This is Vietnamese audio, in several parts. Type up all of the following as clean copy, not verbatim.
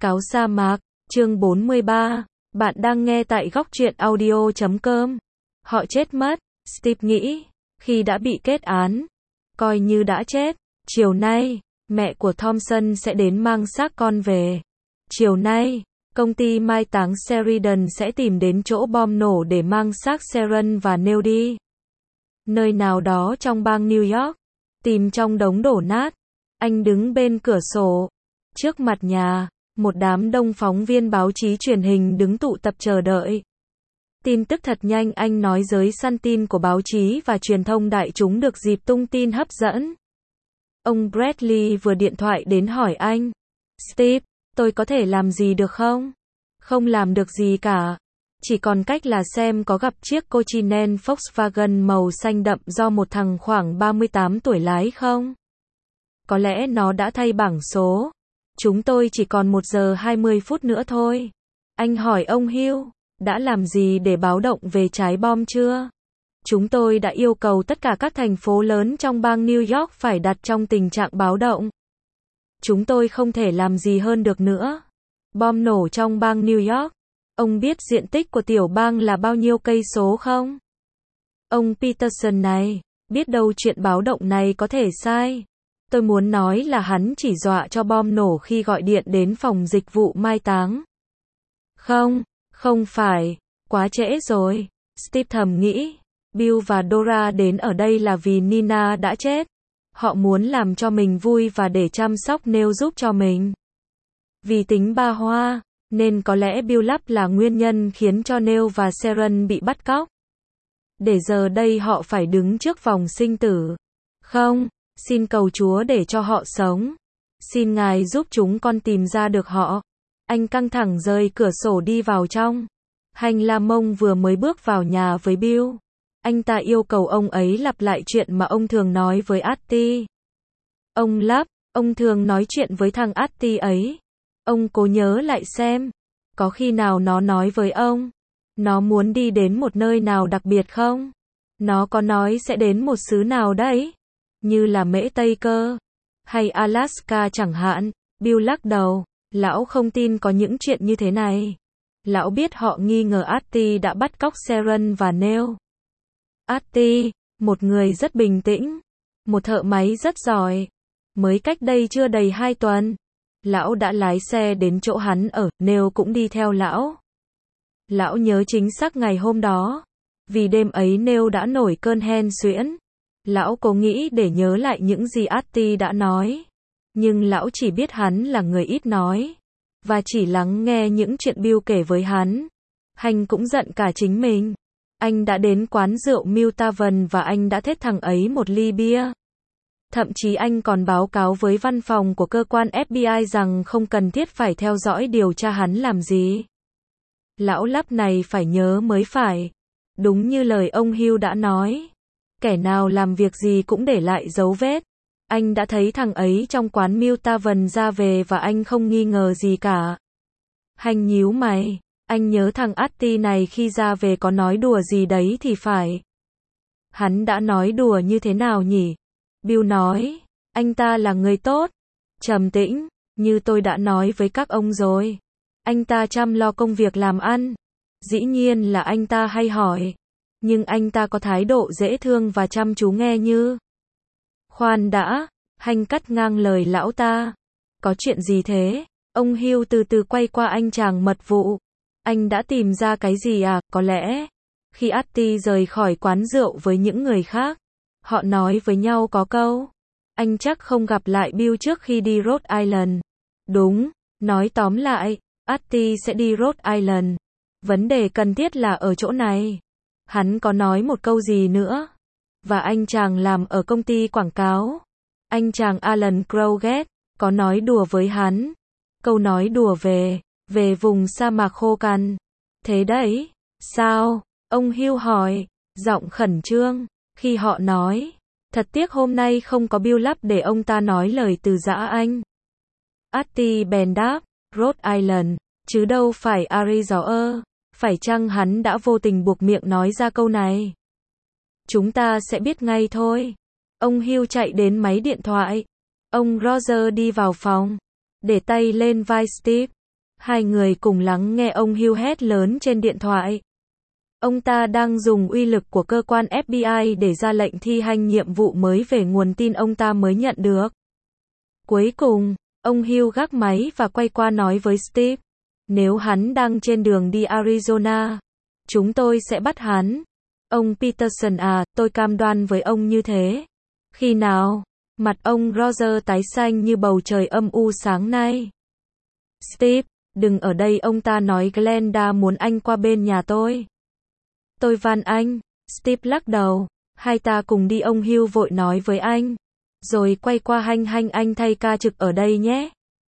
Cáo sa mạc, chương 43. Bạn đang nghe tại góc truyện audio.com. Họ chết mất, Steve nghĩ, khi đã bị kết án, coi như đã chết. Chiều nay, mẹ của Thompson sẽ đến mang xác con về. Chiều nay, công ty mai táng Sheridan sẽ tìm đến chỗ bom nổ để mang xác Sharon và Neil đi. Nơi nào đó trong bang New York, tìm trong đống đổ nát. Anh đứng bên cửa sổ, trước mặt nhà, một đám đông phóng viên báo chí truyền hình đứng tụ tập chờ đợi. Tin tức thật nhanh, anh nói giới săn tin của báo chí và truyền thông đại chúng được dịp tung tin hấp dẫn. Ông Bradley vừa điện thoại đến hỏi anh, Steve, tôi có thể làm gì được không? Không làm được gì cả. Chỉ còn cách là xem có gặp chiếc Continental Volkswagen màu xanh đậm do một thằng khoảng 38 tuổi lái không? Có lẽ nó đã thay bảng số. Chúng tôi chỉ còn 1 giờ 20 phút nữa thôi. Anh hỏi ông Hill, đã làm gì để báo động về trái bom chưa? Chúng tôi đã yêu cầu tất cả các thành phố lớn trong bang New York phải đặt trong tình trạng báo động. Chúng tôi không thể làm gì hơn được nữa. Bom nổ trong bang New York. Ông biết diện tích của tiểu bang là bao nhiêu cây số không? Ông Peterson này, biết đâu chuyện báo động này có thể sai. Tôi muốn nói là hắn chỉ dọa cho bom nổ khi gọi điện đến phòng dịch vụ mai táng. Không phải, quá trễ rồi. Steve thầm nghĩ, Bill và Dora đến ở đây là vì Nina đã chết. Họ muốn làm cho mình vui và để chăm sóc Neil giúp cho mình. Vì tính ba hoa, nên có lẽ Bill là nguyên nhân khiến cho Neil và Sharon bị bắt cóc. Để giờ đây họ phải đứng trước vòng sinh tử. Không, xin cầu Chúa để cho họ sống. Xin Ngài giúp chúng con tìm ra được họ. Anh căng thẳng rời cửa sổ đi vào trong. Hành La Mông vừa mới bước vào nhà với Bill. Anh ta yêu cầu ông ấy lặp lại chuyện mà ông thường nói với Artie. Ông thường nói chuyện với thằng Artie ấy. Ông cố nhớ lại xem. Có khi nào nó nói với ông, nó muốn đi đến một nơi nào đặc biệt không? Nó có nói sẽ đến một xứ nào đấy? Như là Mễ Tây cơ? Hay Alaska chẳng hạn? Bill lắc đầu. Lão không tin có những chuyện như thế này. Lão biết họ nghi ngờ Artie đã bắt cóc Sharon và Neil. Artie, một người rất bình tĩnh, một thợ máy rất giỏi. Mới cách đây chưa đầy 2 tuần, lão đã lái xe đến chỗ hắn ở, Neil cũng đi theo lão. Lão nhớ chính xác ngày hôm đó, vì đêm ấy Neil đã nổi cơn hen suyễn. Lão cố nghĩ để nhớ lại những gì Artie đã nói, nhưng lão chỉ biết hắn là người ít nói, và chỉ lắng nghe những chuyện Bill kể với hắn. Hành cũng giận cả chính mình. Anh đã đến quán rượu Mill Tavern và anh đã thết thằng ấy một ly bia. Thậm chí anh còn báo cáo với văn phòng của cơ quan FBI rằng không cần thiết phải theo dõi điều tra hắn làm gì. Lão lắp này phải nhớ mới phải. Đúng như lời ông Hill đã nói. Kẻ nào làm việc gì cũng để lại dấu vết. Anh đã thấy thằng ấy trong quán Mill Tavern ra về và anh không nghi ngờ gì cả. Hành nhíu mày. Anh nhớ thằng Artie này khi ra về có nói đùa gì đấy thì phải. Hắn đã nói đùa như thế nào nhỉ? Bill nói, anh ta là người tốt, trầm tĩnh, như tôi đã nói với các ông rồi. Anh ta chăm lo công việc làm ăn. Dĩ nhiên là anh ta hay hỏi, nhưng anh ta có thái độ dễ thương và chăm chú nghe như. Khoan đã, Hành cắt ngang lời lão ta. Có chuyện gì thế? Ông Hill từ từ quay qua anh chàng mật vụ. Anh đã tìm ra cái gì à? Có lẽ, khi Artie rời khỏi quán rượu với những người khác, họ nói với nhau có câu, anh chắc không gặp lại Bill trước khi đi Rhode Island. Đúng, nói tóm lại, Artie sẽ đi Rhode Island. Vấn đề cần thiết là ở chỗ này. Hắn có nói một câu gì nữa? Và anh chàng làm ở công ty quảng cáo, anh chàng Alan Crowgate, có nói đùa với hắn. Câu nói đùa về vùng sa mạc khô cằn. Thế đấy, sao? Ông Hill hỏi, giọng khẩn trương. Khi họ nói, thật tiếc hôm nay không có Bill để ông ta nói lời từ giã anh. Artie bèn đáp, Rhode Island, chứ đâu phải Arizona. Phải chăng hắn đã vô tình buộc miệng nói ra câu này? Chúng ta sẽ biết ngay thôi. Ông Hill chạy đến máy điện thoại. Ông Roger đi vào phòng, để tay lên vai Steve. Hai người cùng lắng nghe ông Hugh hét lớn trên điện thoại. Ông ta đang dùng uy lực của cơ quan FBI để ra lệnh thi hành nhiệm vụ mới về nguồn tin ông ta mới nhận được. Cuối cùng, ông Hugh gác máy và quay qua nói với Steve. Nếu hắn đang trên đường đi Arizona, chúng tôi sẽ bắt hắn. Ông Peterson à, tôi cam đoan với ông như thế. Khi nào? Mặt ông Roger tái xanh như bầu trời âm u sáng nay. Steve, đừng ở đây, ông ta nói, Glenda muốn anh qua bên nhà tôi. Tôi van anh. Steve lắc đầu. Hai ta cùng đi, ông Hugh vội nói với anh. Rồi quay qua Hanh, anh thay ca trực ở đây nhé.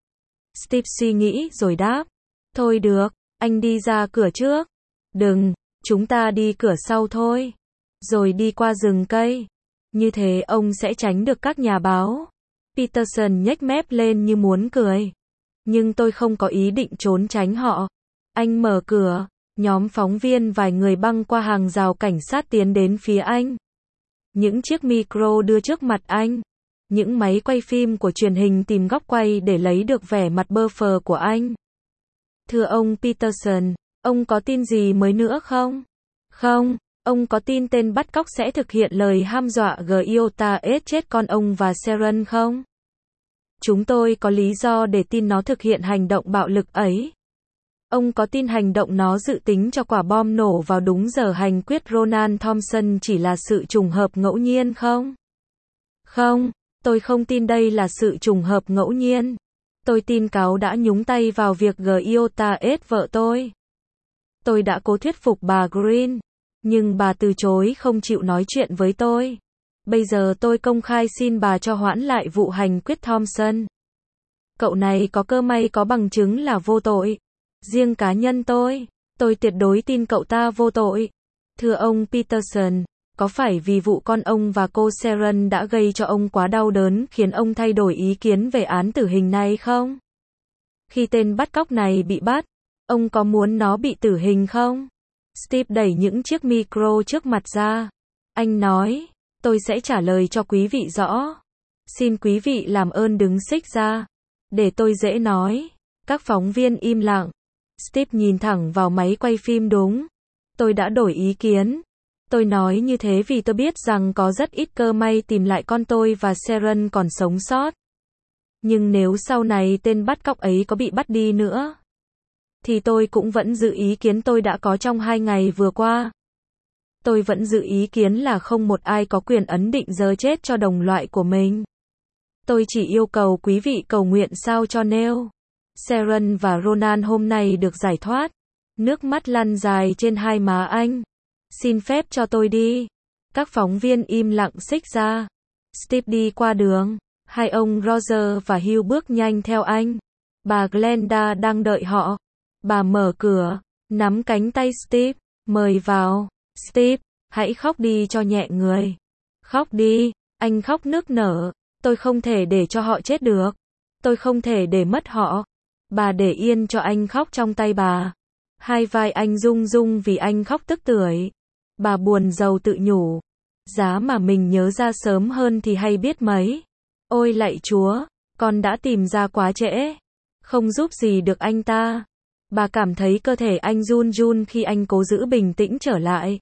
Steve suy nghĩ rồi đáp. Thôi được, anh đi ra cửa trước. Đừng, chúng ta đi cửa sau thôi. Rồi đi qua rừng cây. Như thế ông sẽ tránh được các nhà báo. Peterson nhếch mép lên như muốn cười. Nhưng tôi không có ý định trốn tránh họ. Anh mở cửa. Nhóm phóng viên vài người băng qua hàng rào cảnh sát tiến đến phía anh. Những chiếc micro đưa trước mặt anh. Những máy quay phim của truyền hình tìm góc quay để lấy được vẻ mặt bơ phờ của anh. Thưa ông Peterson, ông có tin gì mới nữa không? Không, ông có tin tên bắt cóc sẽ thực hiện lời hăm dọa Giota chết con ông và Sharon không? Chúng tôi có lý do để tin nó thực hiện hành động bạo lực ấy. Ông có tin hành động nó dự tính cho quả bom nổ vào đúng giờ hành quyết Ronan Thompson chỉ là sự trùng hợp ngẫu nhiên không? Không, tôi không tin đây là sự trùng hợp ngẫu nhiên. Tôi tin cáo đã nhúng tay vào việc Giota vợ tôi. Tôi đã cố thuyết phục bà Green, nhưng bà từ chối không chịu nói chuyện với tôi. Bây giờ tôi công khai xin bà cho hoãn lại vụ hành quyết Thompson. Cậu này có cơ may có bằng chứng là vô tội. Riêng cá nhân tôi tuyệt đối tin cậu ta vô tội. Thưa ông Peterson, có phải vì vụ con ông và cô Sharon đã gây cho ông quá đau đớn khiến ông thay đổi ý kiến về án tử hình này không? Khi tên bắt cóc này bị bắt, ông có muốn nó bị tử hình không? Steve đẩy những chiếc micro trước mặt ra. Anh nói, tôi sẽ trả lời cho quý vị rõ. Xin quý vị làm ơn đứng xích ra, để tôi dễ nói. Các phóng viên im lặng. Steve nhìn thẳng vào máy quay phim. Đúng, tôi đã đổi ý kiến. Tôi nói như thế vì tôi biết rằng có rất ít cơ may tìm lại con tôi và Sharon còn sống sót. Nhưng nếu sau này tên bắt cóc ấy có bị bắt đi nữa, thì tôi cũng vẫn giữ ý kiến tôi đã có trong 2 ngày vừa qua. Tôi vẫn giữ ý kiến là không một ai có quyền ấn định giờ chết cho đồng loại của mình. Tôi chỉ yêu cầu quý vị cầu nguyện sao cho Neil, Sharon và Ronan hôm nay được giải thoát. Nước mắt lăn dài trên hai má anh. Xin phép cho tôi đi. Các phóng viên im lặng xích ra. Steve đi qua đường. Hai ông Roger và Hugh bước nhanh theo anh. Bà Glenda đang đợi họ. Bà mở cửa, nắm cánh tay Steve, mời vào. Steve, hãy khóc đi cho nhẹ người. Khóc đi, anh khóc nức nở. Tôi không thể để cho họ chết được. Tôi không thể để mất họ. Bà để yên cho anh khóc trong tay bà. Hai vai anh rung rung vì anh khóc tức tưởi. Bà buồn rầu tự nhủ. Giá mà mình nhớ ra sớm hơn thì hay biết mấy. Ôi lạy Chúa, con đã tìm ra quá trễ. Không giúp gì được anh ta. Bà cảm thấy cơ thể anh run run khi anh cố giữ bình tĩnh trở lại.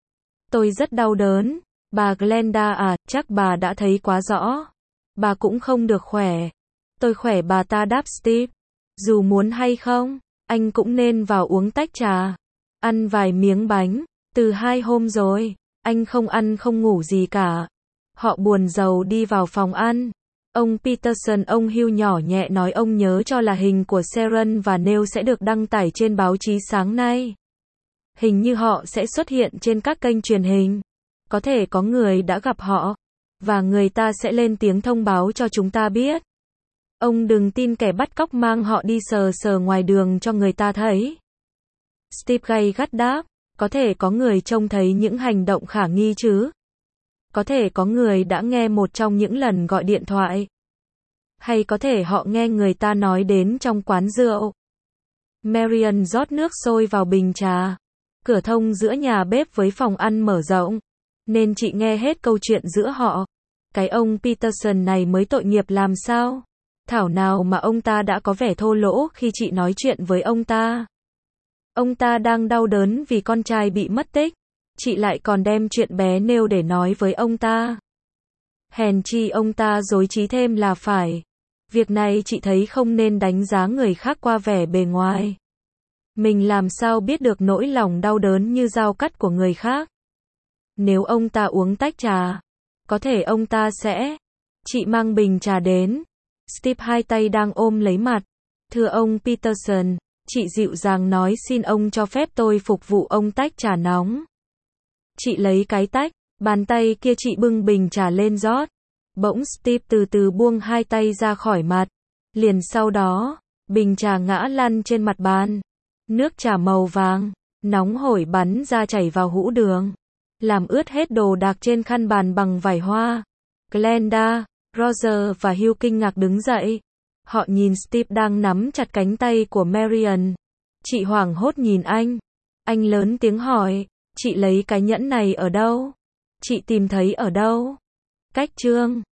Tôi rất đau đớn. Bà Glenda à, chắc bà đã thấy quá rõ. Bà cũng không được khỏe. Tôi khỏe, bà ta đáp Steve. Dù muốn hay không, anh cũng nên vào uống tách trà. Ăn vài miếng bánh. Từ 2 hôm rồi, anh không ăn không ngủ gì cả. Họ buồn rầu đi vào phòng ăn. Ông Peterson, ông Hugh nhỏ nhẹ nói ông nhớ cho là hình của Sharon và Neil sẽ được đăng tải trên báo chí sáng nay. Hình như họ sẽ xuất hiện trên các kênh truyền hình. Có thể có người đã gặp họ. Và người ta sẽ lên tiếng thông báo cho chúng ta biết. Ông đừng tin kẻ bắt cóc mang họ đi sờ sờ ngoài đường cho người ta thấy. Steve gay gắt đáp. Có thể có người trông thấy những hành động khả nghi chứ. Có thể có người đã nghe một trong những lần gọi điện thoại. Hay có thể họ nghe người ta nói đến trong quán rượu. Marian rót nước sôi vào bình trà. Cửa thông giữa nhà bếp với phòng ăn mở rộng. Nên chị nghe hết câu chuyện giữa họ. Cái ông Peterson này mới tội nghiệp làm sao. Thảo nào mà ông ta đã có vẻ thô lỗ khi chị nói chuyện với ông ta. Ông ta đang đau đớn vì con trai bị mất tích. Chị lại còn đem chuyện bé Nêu để nói với ông ta. Hèn chi ông ta dối trí thêm là phải. Việc này chị thấy không nên đánh giá người khác qua vẻ bề ngoài. Mình làm sao biết được nỗi lòng đau đớn như dao cắt của người khác. Nếu ông ta uống tách trà, có thể ông ta sẽ. Chị mang bình trà đến. Steve hai tay đang ôm lấy mặt. Thưa ông Peterson, chị dịu dàng nói xin ông cho phép tôi phục vụ ông tách trà nóng. Chị lấy cái tách, bàn tay kia chị bưng bình trà lên rót. Bỗng Steve từ từ buông hai tay ra khỏi mặt. Liền sau đó, bình trà ngã lăn trên mặt bàn. Nước trà màu vàng, nóng hổi bắn ra chảy vào hũ đường. Làm ướt hết đồ đạc trên khăn bàn bằng vải hoa. Glenda, Roger và Hugh kinh ngạc đứng dậy. Họ nhìn Steve đang nắm chặt cánh tay của Marian. Chị hoảng hốt nhìn anh. Anh lớn tiếng hỏi, chị lấy cái nhẫn này ở đâu? Chị tìm thấy ở đâu? Cách chương